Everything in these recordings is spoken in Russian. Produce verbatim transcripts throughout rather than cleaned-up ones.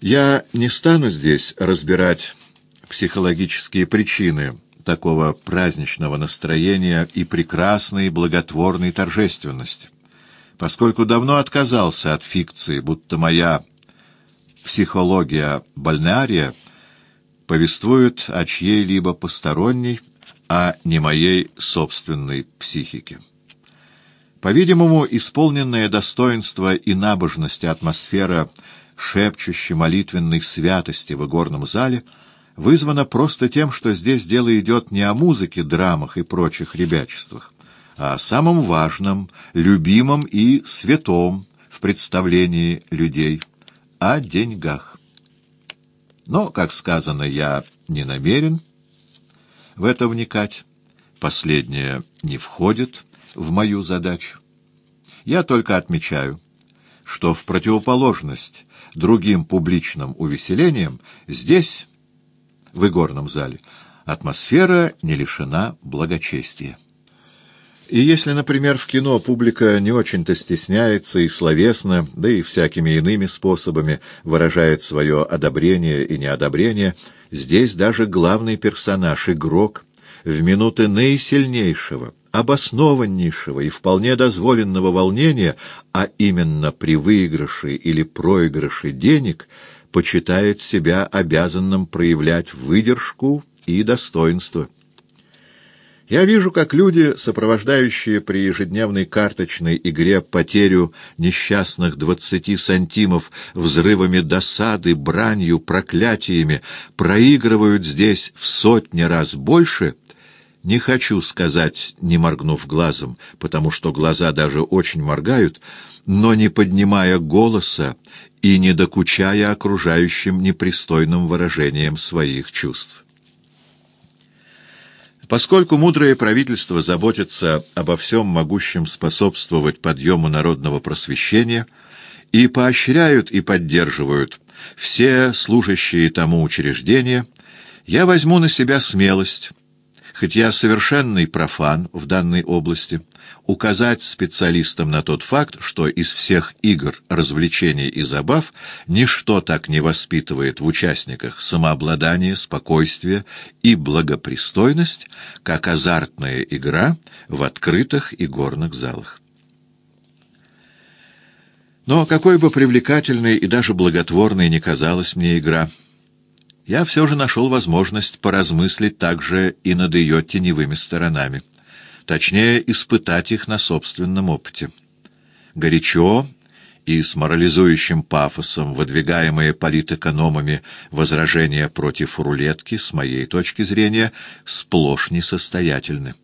Я не стану здесь разбирать психологические причины такого праздничного настроения и прекрасной благотворной торжественности, поскольку давно отказался от фикции, будто моя психология бальнеария повествует о чьей-либо посторонней, а не моей собственной психике. По-видимому, исполненная достоинства и набожности атмосфера шепчущей молитвенной святости в игорном зале вызвана просто тем, что здесь дело идет не о музыке, драмах и прочих ребячествах, а о самом важном, любимом и святом в представлении людей — о деньгах. Но, как сказано, я не намерен в это вникать. Последнее не входит в мою задачу. Я только отмечаю, что в противоположность другим публичным увеселениям здесь, в игорном зале, атмосфера не лишена благочестия. И если, например, в кино публика не очень-то стесняется и словесно, да и всякими иными способами выражает свое одобрение и неодобрение, здесь даже главный персонаж, игрок, в минуты наисильнейшего, обоснованнейшего и вполне дозволенного волнения, а именно при выигрыше или проигрыше денег, почитает себя обязанным проявлять выдержку и достоинство. Я вижу, как люди, сопровождающие при ежедневной карточной игре потерю несчастных двадцати сантимов взрывами досады, бранью, проклятиями, проигрывают здесь в сотни раз больше. Не хочу сказать, не моргнув глазом, потому что глаза даже очень моргают, но не поднимая голоса и не докучая окружающим непристойным выражением своих чувств. Поскольку мудрое правительство заботится обо всем могущем способствовать подъему народного просвещения и поощряют и поддерживают все служащие тому учреждения, я возьму на себя смелость, хоть я совершенный профан в данной области, указать специалистам на тот факт, что из всех игр, развлечений и забав ничто так не воспитывает в участниках самообладание, спокойствие и благопристойность, как азартная игра в открытых игорных залах. Но какой бы привлекательной и даже благотворной ни казалась мне игра, я все же нашел возможность поразмыслить также и над ее теневыми сторонами. Точнее, испытать их на собственном опыте. Горячо и с морализующим пафосом выдвигаемые политэкономами возражения против рулетки, с моей точки зрения, сплошь несостоятельны.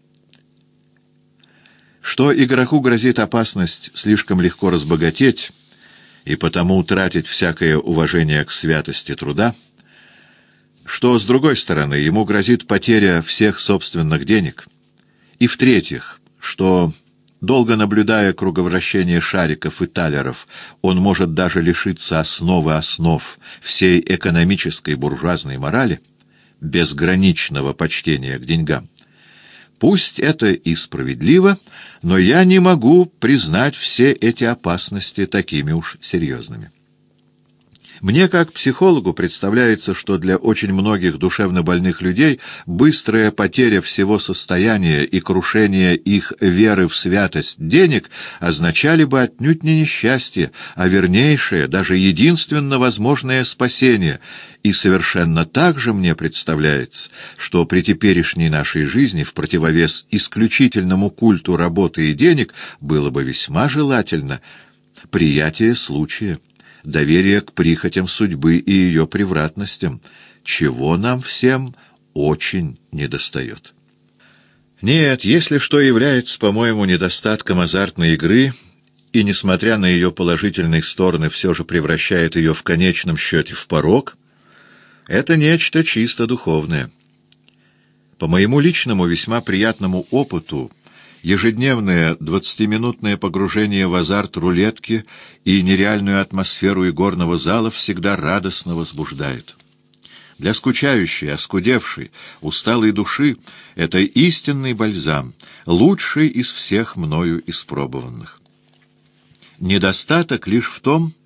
Что игроку грозит опасность слишком легко разбогатеть и потому утратить всякое уважение к святости труда, что, с другой стороны, ему грозит потеря всех собственных денег, и, в-третьих, что, долго наблюдая круговращение шариков и талеров, он может даже лишиться основы основ всей экономической буржуазной морали, безграничного почтения к деньгам. Пусть это и справедливо, но я не могу признать все эти опасности такими уж серьезными. Мне, как психологу, представляется, что для очень многих душевнобольных людей быстрая потеря всего состояния и крушение их веры в святость денег означали бы отнюдь не несчастье, а вернейшее, даже единственно возможное спасение. И совершенно так же мне представляется, что при теперешней нашей жизни в противовес исключительному культу работы и денег было бы весьма желательно приятие случая, доверие к прихотям судьбы и ее превратностям, чего нам всем очень недостает. Нет, если что является, по-моему, недостатком азартной игры, и, несмотря на ее положительные стороны, все же превращает ее в конечном счете в порок, это нечто чисто духовное. По моему личному весьма приятному опыту, ежедневное двадцатиминутное погружение в азарт рулетки и нереальную атмосферу игорного зала всегда радостно возбуждает. Для скучающей, оскудевшей, усталой души это истинный бальзам, лучший из всех мною испробованных. Недостаток лишь в том,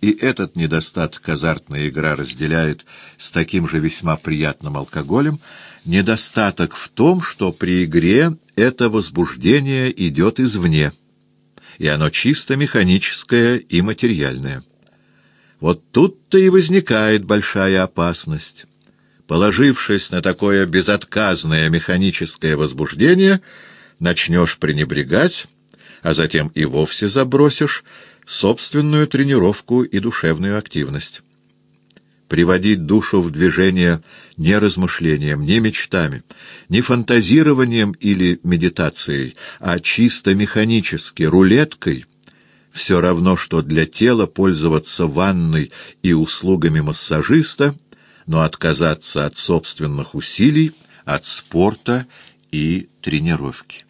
и этот недостаток азартная игра разделяет с таким же весьма приятным алкоголем, недостаток в том, что при игре это возбуждение идет извне, и оно чисто механическое и материальное. Вот тут-то и возникает большая опасность. Положившись на такое безотказное механическое возбуждение, начнешь пренебрегать, а затем и вовсе забросишь собственную тренировку и душевную активность. Приводить душу в движение не размышлением, не мечтами, не фантазированием или медитацией, а чисто механически, рулеткой, все равно, что для тела пользоваться ванной и услугами массажиста, но отказаться от собственных усилий, от спорта и тренировки.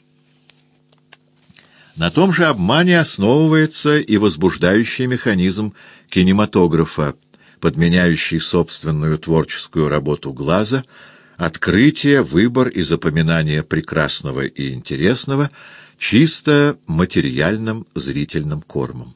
На том же обмане основывается и возбуждающий механизм кинематографа, подменяющий собственную творческую работу глаза, открытие, выбор и запоминание прекрасного и интересного чисто материальным зрительным кормом.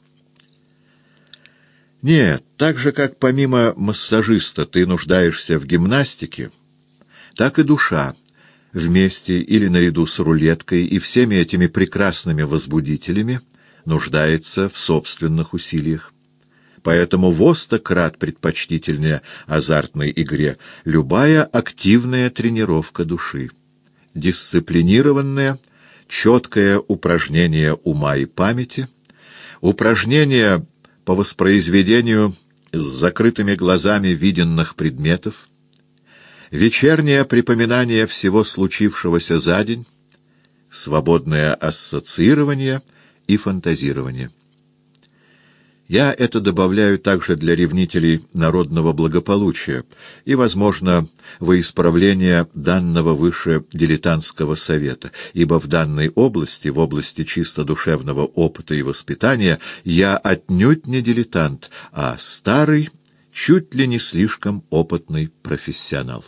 Нет, так же, как помимо массажиста ты нуждаешься в гимнастике, так и душа, вместе или наряду с рулеткой и всеми этими прекрасными возбудителями, нуждается в собственных усилиях. Поэтому во сто крат предпочтительнее азартной игре любая активная тренировка души, дисциплинированное, четкое упражнение ума и памяти, упражнение по воспроизведению с закрытыми глазами виденных предметов, вечернее припоминание всего случившегося за день, свободное ассоциирование и фантазирование. Я это добавляю также для ревнителей народного благополучия и, возможно, во исправление данного выше дилетантского совета, ибо в данной области, в области чисто душевного опыта и воспитания, я отнюдь не дилетант, а старый, чуть ли не слишком опытный профессионал.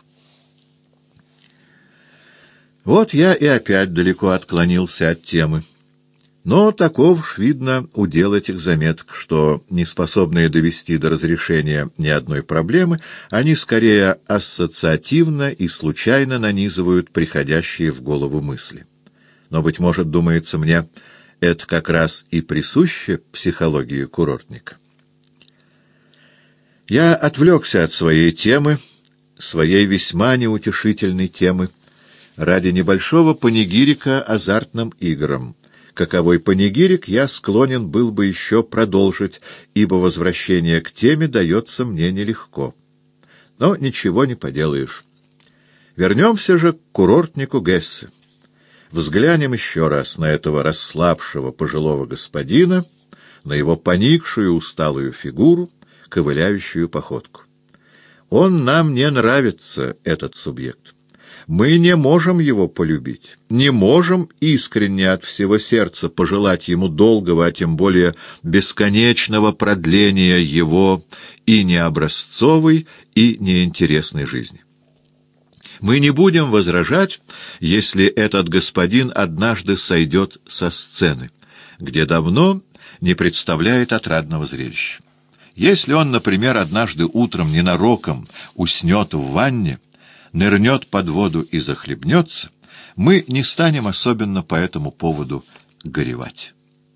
Вот я и опять далеко отклонился от темы. Но таков уж, видно, удел этих заметок, что, не способные довести до разрешения ни одной проблемы, они скорее ассоциативно и случайно нанизывают приходящие в голову мысли. Но, быть может, думается мне, это как раз и присуще психологии курортника. Я отвлекся от своей темы, своей весьма неутешительной темы, ради небольшого панигирика азартным играм. Каковой панигирик я склонен был бы еще продолжить, ибо возвращение к теме дается мне нелегко. Но ничего не поделаешь. Вернемся же к курортнику Гессе. Взглянем еще раз на этого расслабшего пожилого господина, на его поникшую усталую фигуру, ковыляющую походку. Он нам не нравится, этот субъект. Мы не можем его полюбить, не можем искренне от всего сердца пожелать ему долгого, а тем более бесконечного продления его и необразцовой, и неинтересной жизни. Мы не будем возражать, если этот господин однажды сойдет со сцены, где давно не представляет отрадного зрелища. Если он, например, однажды утром ненароком уснет в ванне, нырнет под воду и захлебнется, мы не станем особенно по этому поводу горевать.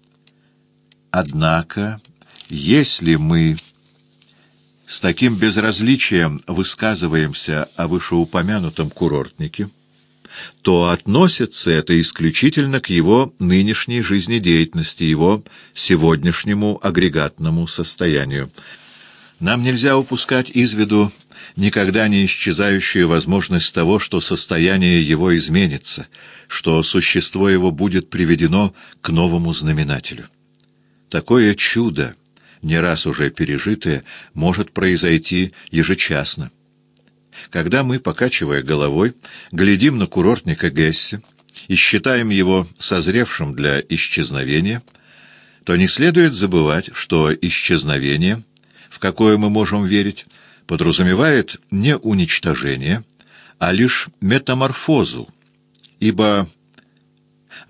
Однако, если мы с таким безразличием высказываемся о вышеупомянутом курортнике, то относится это исключительно к его нынешней жизнедеятельности, его сегодняшнему агрегатному состоянию. Нам нельзя упускать из виду никогда не исчезающую возможность того, что состояние его изменится, что существо его будет приведено к новому знаменателю. Такое чудо, не раз уже пережитое, может произойти ежечасно. Когда мы, покачивая головой, глядим на курортника Гессе и считаем его созревшим для исчезновения, то не следует забывать, что исчезновение, в какое мы можем верить, подразумевает не уничтожение, а лишь метаморфозу, ибо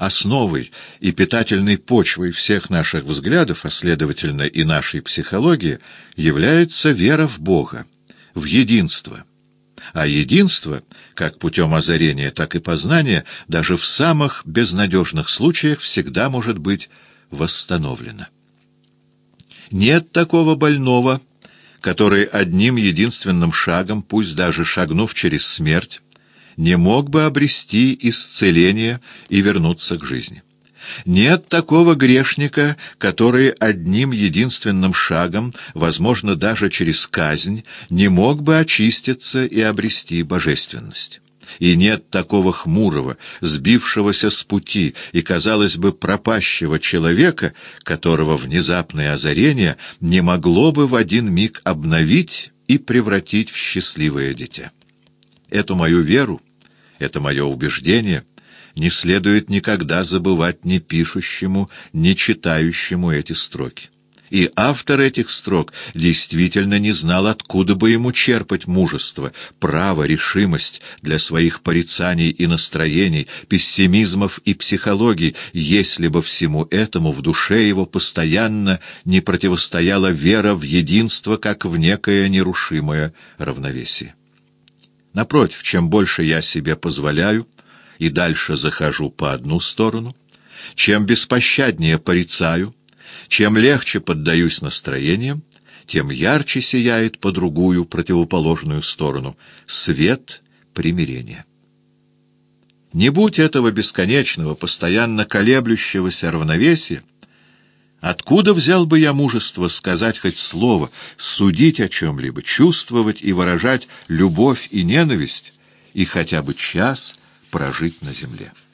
основой и питательной почвой всех наших взглядов, а следовательно и нашей психологии, является вера в Бога, в единство. А единство, как путем озарения, так и познания, даже в самых безнадежных случаях всегда может быть восстановлено. Нет такого больного, который одним единственным шагом, пусть даже шагнув через смерть, не мог бы обрести исцеление и вернуться к жизни. Нет такого грешника, который одним единственным шагом, возможно, даже через казнь, не мог бы очиститься и обрести божественность. И нет такого хмурого, сбившегося с пути и, казалось бы, пропащего человека, которого внезапное озарение не могло бы в один миг обновить и превратить в счастливое дитя. Эту мою веру, это мое убеждение не следует никогда забывать ни пишущему, ни читающему эти строки. И автор этих строк действительно не знал, откуда бы ему черпать мужество, право, решимость для своих порицаний и настроений, пессимизмов и психологий, если бы всему этому в душе его постоянно не противостояла вера в единство, как в некое нерушимое равновесие. Напротив, чем больше я себе позволяю и дальше захожу по одну сторону, чем беспощаднее порицаю, чем легче поддаюсь настроениям, тем ярче сияет по другую, противоположную сторону свет примирения. Не будь этого бесконечного, постоянно колеблющегося равновесия, откуда взял бы я мужество сказать хоть слово, судить о чем-либо, чувствовать и выражать любовь и ненависть, и хотя бы час прожить на земле?